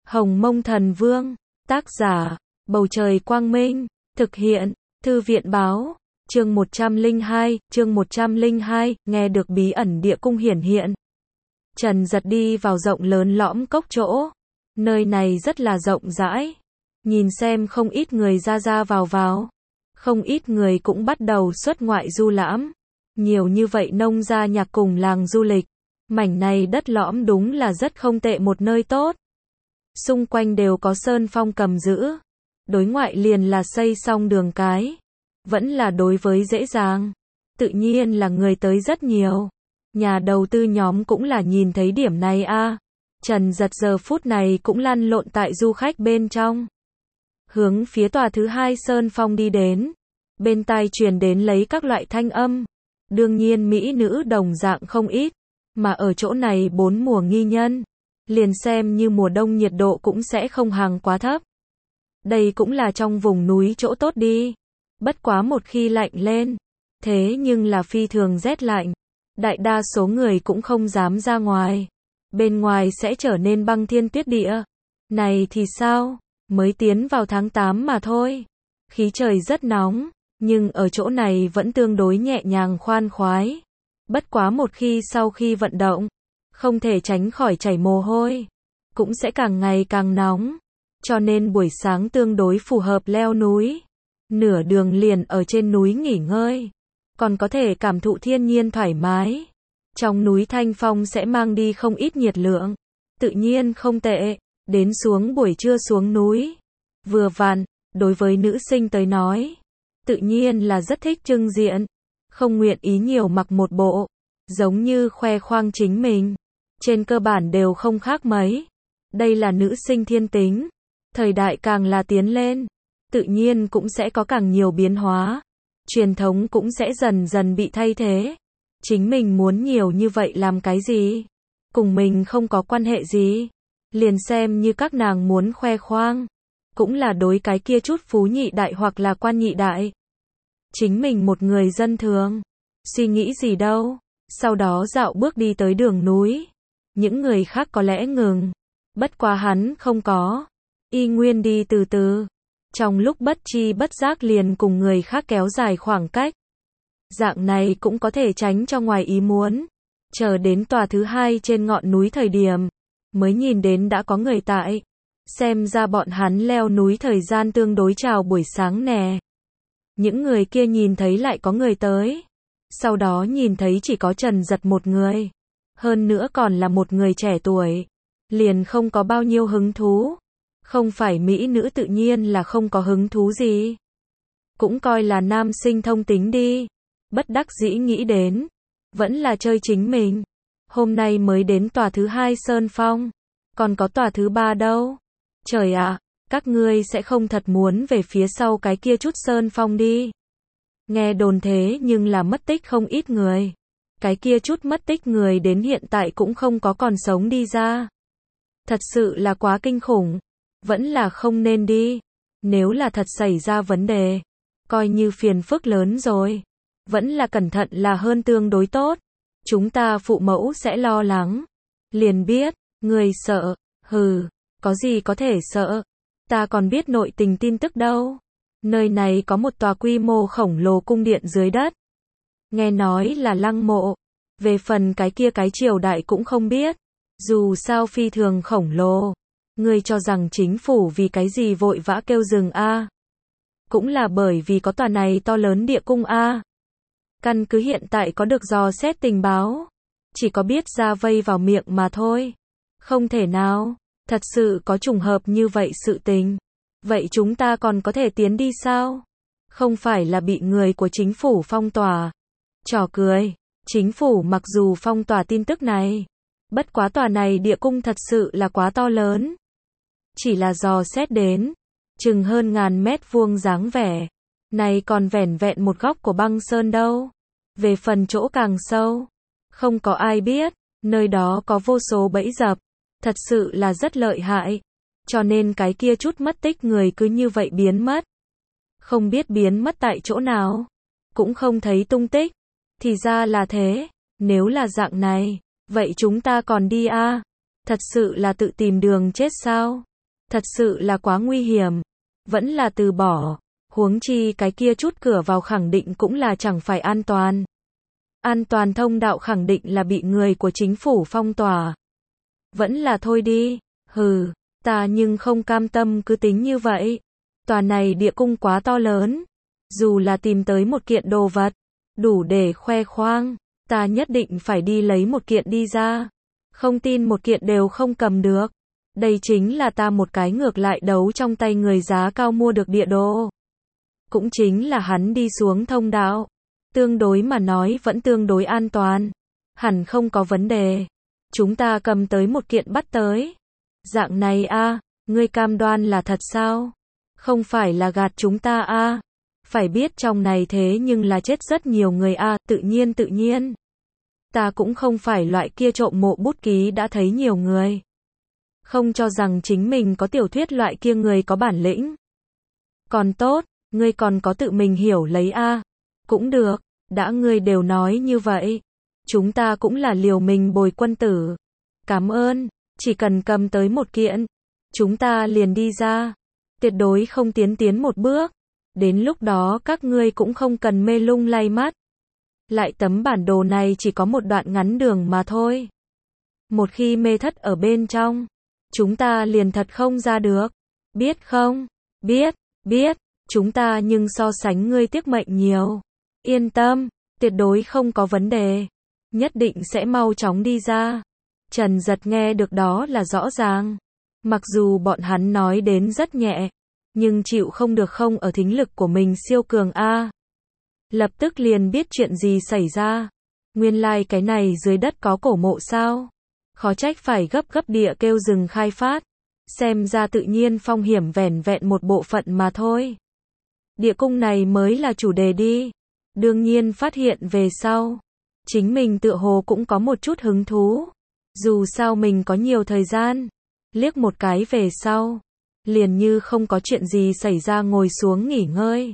Hồng Mông Thần Vương, tác giả, Bầu Trời Quang Minh, thực hiện, Thư viện Báo, chương 102, nghe được bí ẩn địa cung hiển hiện. Trần Giật đi vào rộng lớn lõm cốc chỗ. Nơi này rất là rộng rãi. Nhìn xem không ít người ra vào. Không ít người cũng bắt đầu xuất ngoại du lãm. Nhiều như vậy nông gia nhạc cùng làng du lịch. Mảnh này đất lõm đúng là rất không tệ, một nơi tốt. Xung quanh đều có sơn phong cầm giữ. Đối ngoại liền là xây xong đường cái. Vẫn là đối với dễ dàng. Tự nhiên là người tới rất nhiều. Nhà đầu tư nhóm cũng là nhìn thấy điểm này a. Trần Giật giờ phút này cũng lăn lộn tại du khách bên trong. Hướng phía tòa thứ hai sơn phong đi đến. Bên tai truyền đến lấy các loại thanh âm. Đương nhiên mỹ nữ đồng dạng không ít. Mà ở chỗ này bốn mùa nghi nhân. Liền xem như mùa đông nhiệt độ cũng sẽ không hàng quá thấp. Đây cũng là trong vùng núi chỗ tốt đi. Bất quá một khi lạnh lên. Thế nhưng là phi thường rét lạnh. Đại đa số người cũng không dám ra ngoài. Bên ngoài sẽ trở nên băng thiên tuyết địa. Này thì sao? Mới tiến vào tháng 8 mà thôi. Khí trời rất nóng. Nhưng ở chỗ này vẫn tương đối nhẹ nhàng khoan khoái. Bất quá một khi sau khi vận động. Không thể tránh khỏi chảy mồ hôi. Cũng sẽ càng ngày càng nóng. Cho nên buổi sáng tương đối phù hợp leo núi. Nửa đường liền ở trên núi nghỉ ngơi. Còn có thể cảm thụ thiên nhiên thoải mái. Trong núi thanh phong sẽ mang đi không ít nhiệt lượng. Tự nhiên không tệ. Đến xuống buổi trưa xuống núi. Vừa vặn, đối với nữ sinh tới nói. Tự nhiên là rất thích trưng diện. Không nguyện ý nhiều mặc một bộ. Giống như khoe khoang chính mình. Trên cơ bản đều không khác mấy. Đây là nữ sinh thiên tính. Thời đại càng là tiến lên. Tự nhiên cũng sẽ có càng nhiều biến hóa. Truyền thống cũng sẽ dần dần bị thay thế. Chính mình muốn nhiều như vậy làm cái gì? Cùng mình không có quan hệ gì. Liền xem như các nàng muốn khoe khoang. Cũng là đối cái kia chút phú nhị đại hoặc là quan nhị đại. Chính mình một người dân thường. Suy nghĩ gì đâu. Sau đó dạo bước đi tới đường núi. Những người khác có lẽ ngừng. Bất quá hắn không có. Y nguyên đi từ từ. Trong lúc bất chi bất giác liền cùng người khác kéo dài khoảng cách. Dạng này cũng có thể tránh cho ngoài ý muốn. Chờ đến tòa thứ hai trên ngọn núi thời điểm. Mới nhìn đến đã có người tại. Xem ra bọn hắn leo núi thời gian tương đối chào buổi sáng nè. Những người kia nhìn thấy lại có người tới. Sau đó nhìn thấy chỉ có Trần Giật một người. Hơn nữa còn là một người trẻ tuổi. Liền không có bao nhiêu hứng thú. Không phải mỹ nữ tự nhiên là không có hứng thú gì. Cũng coi là nam sinh thông tính đi. Bất đắc dĩ nghĩ đến. Vẫn là chơi chính mình. Hôm nay mới đến tòa thứ hai sơn phong. Còn có tòa thứ ba đâu. Trời ạ, các ngươi sẽ không thật muốn về phía sau cái kia chút sơn phong đi. Nghe đồn thế nhưng là mất tích không ít người. Cái kia chút mất tích người đến hiện tại cũng không có còn sống đi ra. Thật sự là quá kinh khủng. Vẫn là không nên đi. Nếu là thật xảy ra vấn đề. Coi như phiền phức lớn rồi. Vẫn là cẩn thận là hơn tương đối tốt. Chúng ta phụ mẫu sẽ lo lắng. Liền biết, người sợ. Hừ, có gì có thể sợ. Ta còn biết nội tình tin tức đâu. Nơi này có một tòa quy mô khổng lồ cung điện dưới đất. Nghe nói là lăng mộ. Về phần cái kia cái triều đại cũng không biết. Dù sao phi thường khổng lồ. Ngươi cho rằng chính phủ vì cái gì vội vã kêu dừng a? Cũng là bởi vì có tòa này to lớn địa cung a. Căn cứ hiện tại có được dò xét tình báo. Chỉ có biết ra vây vào miệng mà thôi. Không thể nào. Thật sự có trùng hợp như vậy sự tình. Vậy chúng ta còn có thể tiến đi sao? Không phải là bị người của chính phủ phong tỏa. Trò cười. Chính phủ mặc dù phong tỏa tin tức này. Bất quá tòa này địa cung thật sự là quá to lớn. Chỉ là dò xét đến. Chừng hơn 1000 mét vuông dáng vẻ. Này còn vẻn vẹn một góc của băng sơn đâu. Về phần chỗ càng sâu. Không có ai biết. Nơi đó có vô số bẫy dập. Thật sự là rất lợi hại. Cho nên cái kia chút mất tích người cứ như vậy biến mất. Không biết biến mất tại chỗ nào. Cũng không thấy tung tích. Thì ra là thế. Nếu là dạng này. Vậy chúng ta còn đi a? Thật sự là tự tìm đường chết sao? Thật sự là quá nguy hiểm. Vẫn là từ bỏ. Huống chi cái kia chút cửa vào khẳng định cũng là chẳng phải an toàn. An toàn thông đạo khẳng định là bị người của chính phủ phong tỏa. Vẫn là thôi đi. Hừ, ta nhưng không cam tâm cứ tính như vậy. Tòa này địa cung quá to lớn. Dù là tìm tới một kiện đồ vật, đủ để khoe khoang, ta nhất định phải đi lấy một kiện đi ra. Không tin một kiện đều không cầm được. Đây chính là ta một cái ngược lại đấu trong tay người giá cao mua được địa đồ. Cũng chính là hắn đi xuống thông đạo. Tương đối mà nói vẫn tương đối an toàn. Hẳn không có vấn đề. Chúng ta cầm tới một kiện bắt tới. Dạng này a, ngươi cam đoan là thật sao? Không phải là gạt chúng ta a? Phải biết trong này thế nhưng là chết rất nhiều người a, tự nhiên. Ta cũng không phải loại kia trộm mộ bút ký đã thấy nhiều người. Không cho rằng chính mình có tiểu thuyết loại kia người có bản lĩnh. Còn tốt, ngươi còn có tự mình hiểu lấy a. Cũng được, đã ngươi đều nói như vậy. Chúng ta cũng là liều mình bồi quân tử. Cảm ơn, chỉ cần cầm tới một kiện. Chúng ta liền đi ra. Tuyệt đối không tiến một bước. Đến lúc đó các ngươi cũng không cần mê lung lay mắt. Lại tấm bản đồ này chỉ có một đoạn ngắn đường mà thôi. Một khi mê thất ở bên trong, chúng ta liền thật không ra được. Biết không? Biết, chúng ta nhưng so sánh ngươi tiếc mệnh nhiều. Yên tâm, tuyệt đối không có vấn đề. Nhất định sẽ mau chóng đi ra. Trần Giật nghe được đó là rõ ràng. Mặc dù bọn hắn nói đến rất nhẹ, nhưng chịu không được không ở thính lực của mình siêu cường a. Lập tức liền biết chuyện gì xảy ra. Nguyên lai cái này dưới đất có cổ mộ sao? Khó trách phải gấp địa kêu dừng khai phát. Xem ra tự nhiên phong hiểm vẻn vẹn một bộ phận mà thôi. Địa cung này mới là chủ đề đi. Đương nhiên phát hiện về sau. Chính mình tựa hồ cũng có một chút hứng thú. Dù sao mình có nhiều thời gian. Liếc một cái về sau. Liền như không có chuyện gì xảy ra ngồi xuống nghỉ ngơi.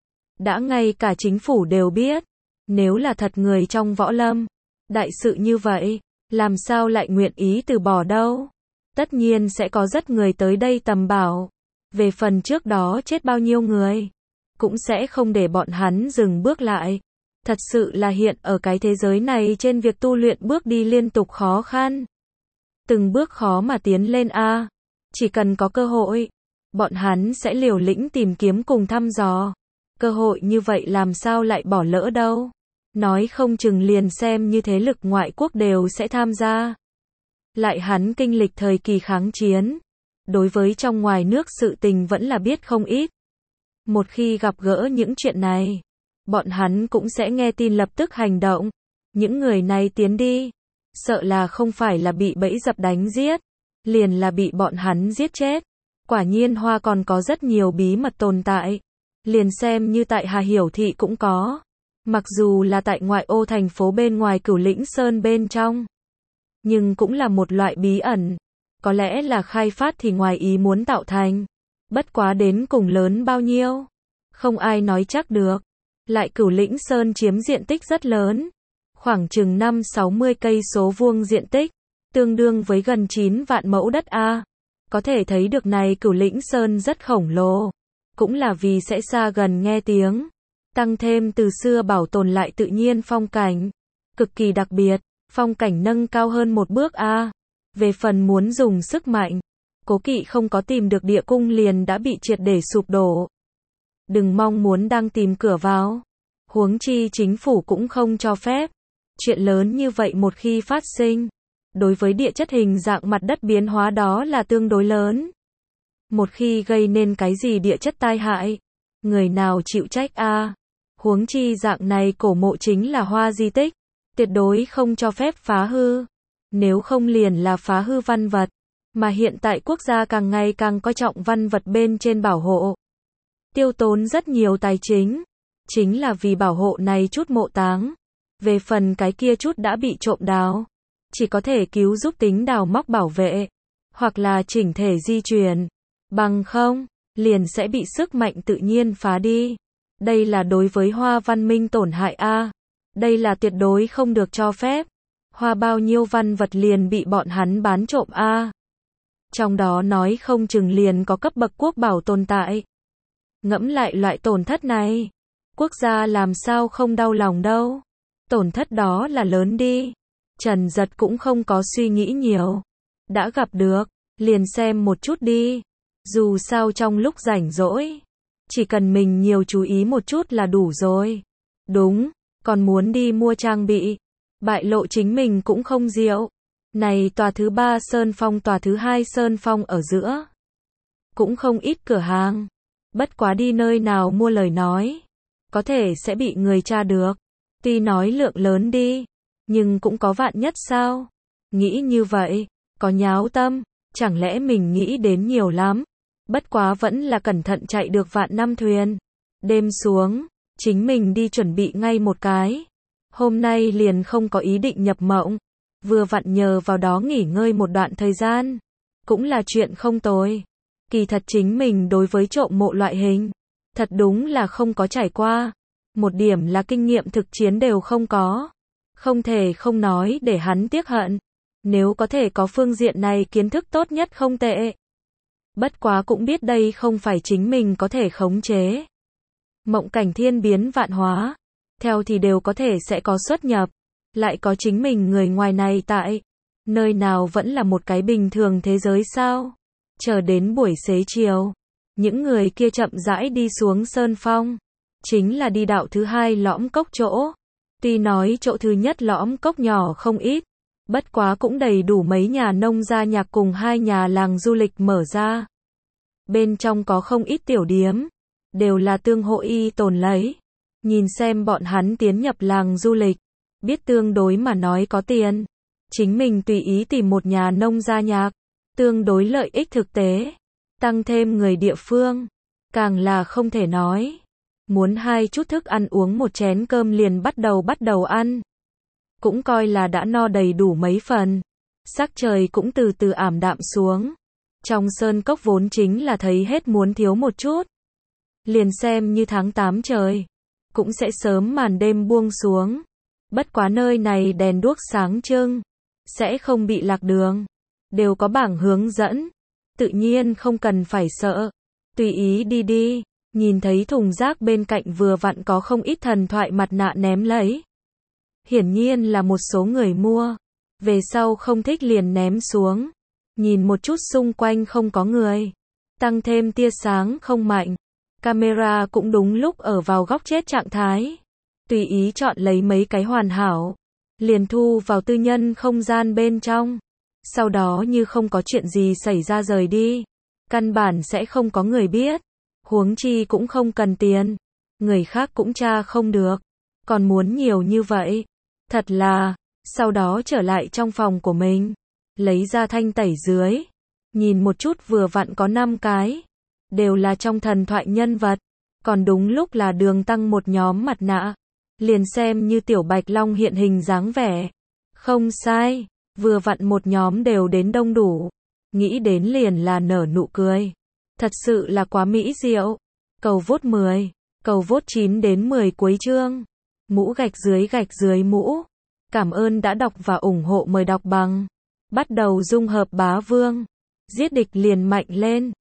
Đã ngay cả chính phủ đều biết. Nếu là thật người trong võ lâm. Đại sự như vậy. Làm sao lại nguyện ý từ bỏ đâu. Tất nhiên sẽ có rất người tới đây tầm bảo. Về phần trước đó chết bao nhiêu người. Cũng sẽ không để bọn hắn dừng bước lại. Thật sự là hiện ở cái thế giới này trên việc tu luyện bước đi liên tục khó khăn. Từng bước khó mà tiến lên a. Chỉ cần có cơ hội, bọn hắn sẽ liều lĩnh tìm kiếm cùng thăm dò. Cơ hội như vậy làm sao lại bỏ lỡ đâu. Nói không chừng liền xem như thế lực ngoại quốc đều sẽ tham gia. Lại hắn kinh lịch thời kỳ kháng chiến. Đối với trong ngoài nước sự tình vẫn là biết không ít. Một khi gặp gỡ những chuyện này, bọn hắn cũng sẽ nghe tin lập tức hành động. Những người này tiến đi, sợ là không phải là bị bẫy dập đánh giết, liền là bị bọn hắn giết chết. Quả nhiên Hoa còn có rất nhiều bí mật tồn tại. Liền xem như tại Hà Hiểu Thị cũng có. Mặc dù là tại ngoại ô thành phố bên ngoài Cửu Lĩnh Sơn bên trong. Nhưng cũng là một loại bí ẩn. Có lẽ là khai phát thì ngoài ý muốn tạo thành. Bất quá đến cùng lớn bao nhiêu. Không ai nói chắc được. Lại Cửu Lĩnh Sơn chiếm diện tích rất lớn. Khoảng chừng 5-60 cây số vuông diện tích. Tương đương với gần 9 vạn mẫu đất A. Có thể thấy được này Cửu Lĩnh Sơn rất khổng lồ. Cũng là vì sẽ xa gần nghe tiếng. Tăng thêm từ xưa bảo tồn lại tự nhiên phong cảnh. Cực kỳ đặc biệt. Phong cảnh nâng cao hơn một bước A. Về phần muốn dùng sức mạnh. Cố Kỵ không có tìm được địa cung liền đã bị triệt để sụp đổ. Đừng mong muốn đang tìm cửa vào. Huống chi chính phủ cũng không cho phép. Chuyện lớn như vậy một khi phát sinh. Đối với địa chất hình dạng mặt đất biến hóa đó là tương đối lớn. Một khi gây nên cái gì địa chất tai hại. Người nào chịu trách a? Huống chi dạng này cổ mộ chính là Hoa di tích. Tuyệt đối không cho phép phá hư. Nếu không liền là phá hư văn vật. Mà hiện tại quốc gia càng ngày càng coi trọng văn vật bên trên bảo hộ. Tiêu tốn rất nhiều tài chính. Chính là vì bảo hộ này chút mộ táng. Về phần cái kia chút đã bị trộm đào. Chỉ có thể cứu giúp tính đào móc bảo vệ. Hoặc là chỉnh thể di chuyển. Bằng không, liền sẽ bị sức mạnh tự nhiên phá đi. Đây là đối với Hoa văn minh tổn hại a. Đây là tuyệt đối không được cho phép. Hoa bao nhiêu văn vật liền bị bọn hắn bán trộm a. Trong đó nói không chừng liền có cấp bậc quốc bảo tồn tại. Ngẫm lại loại tổn thất này, quốc gia làm sao không đau lòng đâu. Tổn thất đó là lớn đi. Trần Giật cũng không có suy nghĩ nhiều. Đã gặp được, liền xem một chút đi. Dù sao trong lúc rảnh rỗi, chỉ cần mình nhiều chú ý một chút là đủ rồi. Đúng, còn muốn đi mua trang bị. Bại lộ chính mình cũng không diệu. Này tòa thứ 3 Sơn Phong, tòa thứ 2 Sơn Phong ở giữa. Cũng không ít cửa hàng. Bất quá đi nơi nào mua lời nói, có thể sẽ bị người tra được. Tuy nói lượng lớn đi, nhưng cũng có vạn nhất sao? Nghĩ như vậy, có nháo tâm, chẳng lẽ mình nghĩ đến nhiều lắm. Bất quá vẫn là cẩn thận chạy được vạn năm thuyền. Đêm xuống, chính mình đi chuẩn bị ngay một cái. Hôm nay liền không có ý định nhập mộng. Vừa vặn nhờ vào đó nghỉ ngơi một đoạn thời gian. Cũng là chuyện không tồi. Kỳ thật chính mình đối với trộm mộ loại hình, thật đúng là không có trải qua. Một điểm là kinh nghiệm thực chiến đều không có. Không thể không nói để hắn tiếc hận. Nếu có thể có phương diện này kiến thức tốt nhất không tệ. Bất quá cũng biết đây không phải chính mình có thể khống chế. Mộng cảnh thiên biến vạn hóa. Theo thì đều có thể sẽ có xuất nhập. Lại có chính mình người ngoài này tại. Nơi nào vẫn là một cái bình thường thế giới sao? Chờ đến buổi xế chiều. Những người kia chậm rãi đi xuống Sơn Phong. Chính là đi đạo thứ 2 lõm cốc chỗ. Tuy nói chỗ thứ nhất lõm cốc nhỏ không ít. Bất quá cũng đầy đủ mấy nhà nông gia nhạc cùng 2 nhà làng du lịch mở ra. Bên trong có không ít tiểu điếm. Đều là tương hộ y tồn lấy. Nhìn xem bọn hắn tiến nhập làng du lịch. Biết tương đối mà nói có tiền. Chính mình tùy ý tìm một nhà nông gia nhạc. Tương đối lợi ích thực tế. Tăng thêm người địa phương. Càng là không thể nói. Muốn 2 chút thức ăn uống một chén cơm liền bắt đầu ăn. Cũng coi là đã no đầy đủ mấy phần. Sắc trời cũng từ từ ảm đạm xuống. Trong sơn cốc vốn chính là thấy hết muốn thiếu một chút. Liền xem như tháng 8 trời. Cũng sẽ sớm màn đêm buông xuống. Bất quá nơi này đèn đuốc sáng trưng. Sẽ không bị lạc đường. Đều có bảng hướng dẫn. Tự nhiên không cần phải sợ. Tùy ý đi đi. Nhìn thấy thùng rác bên cạnh vừa vặn có không ít thần thoại mặt nạ ném lấy. Hiển nhiên là một số người mua. Về sau không thích liền ném xuống. Nhìn một chút xung quanh không có người. Tăng thêm tia sáng không mạnh. Camera cũng đúng lúc ở vào góc chết trạng thái. Tùy ý chọn lấy mấy cái hoàn hảo. Liền thu vào tư nhân không gian bên trong. Sau đó như không có chuyện gì xảy ra rời đi. Căn bản sẽ không có người biết. Huống chi cũng không cần tiền. Người khác cũng tra không được. Còn muốn nhiều như vậy. Thật là. Sau đó trở lại trong phòng của mình. Lấy ra thanh tẩy dưới. Nhìn một chút vừa vặn có 5 cái. Đều là trong thần thoại nhân vật. Còn đúng lúc là Đường Tăng một nhóm mặt nạ. Liền xem như Tiểu Bạch Long hiện hình dáng vẻ. Không sai. Vừa vặn một nhóm đều đến đông đủ. Nghĩ đến liền là nở nụ cười. Thật sự là quá mỹ diệu. Cầu vote 10. Cầu vote 9 đến 10 cuối chương. Mũ gạch dưới mũ. Cảm ơn đã đọc và ủng hộ, mời đọc bằng. Bắt đầu dung hợp bá vương. Giết địch liền mạnh lên.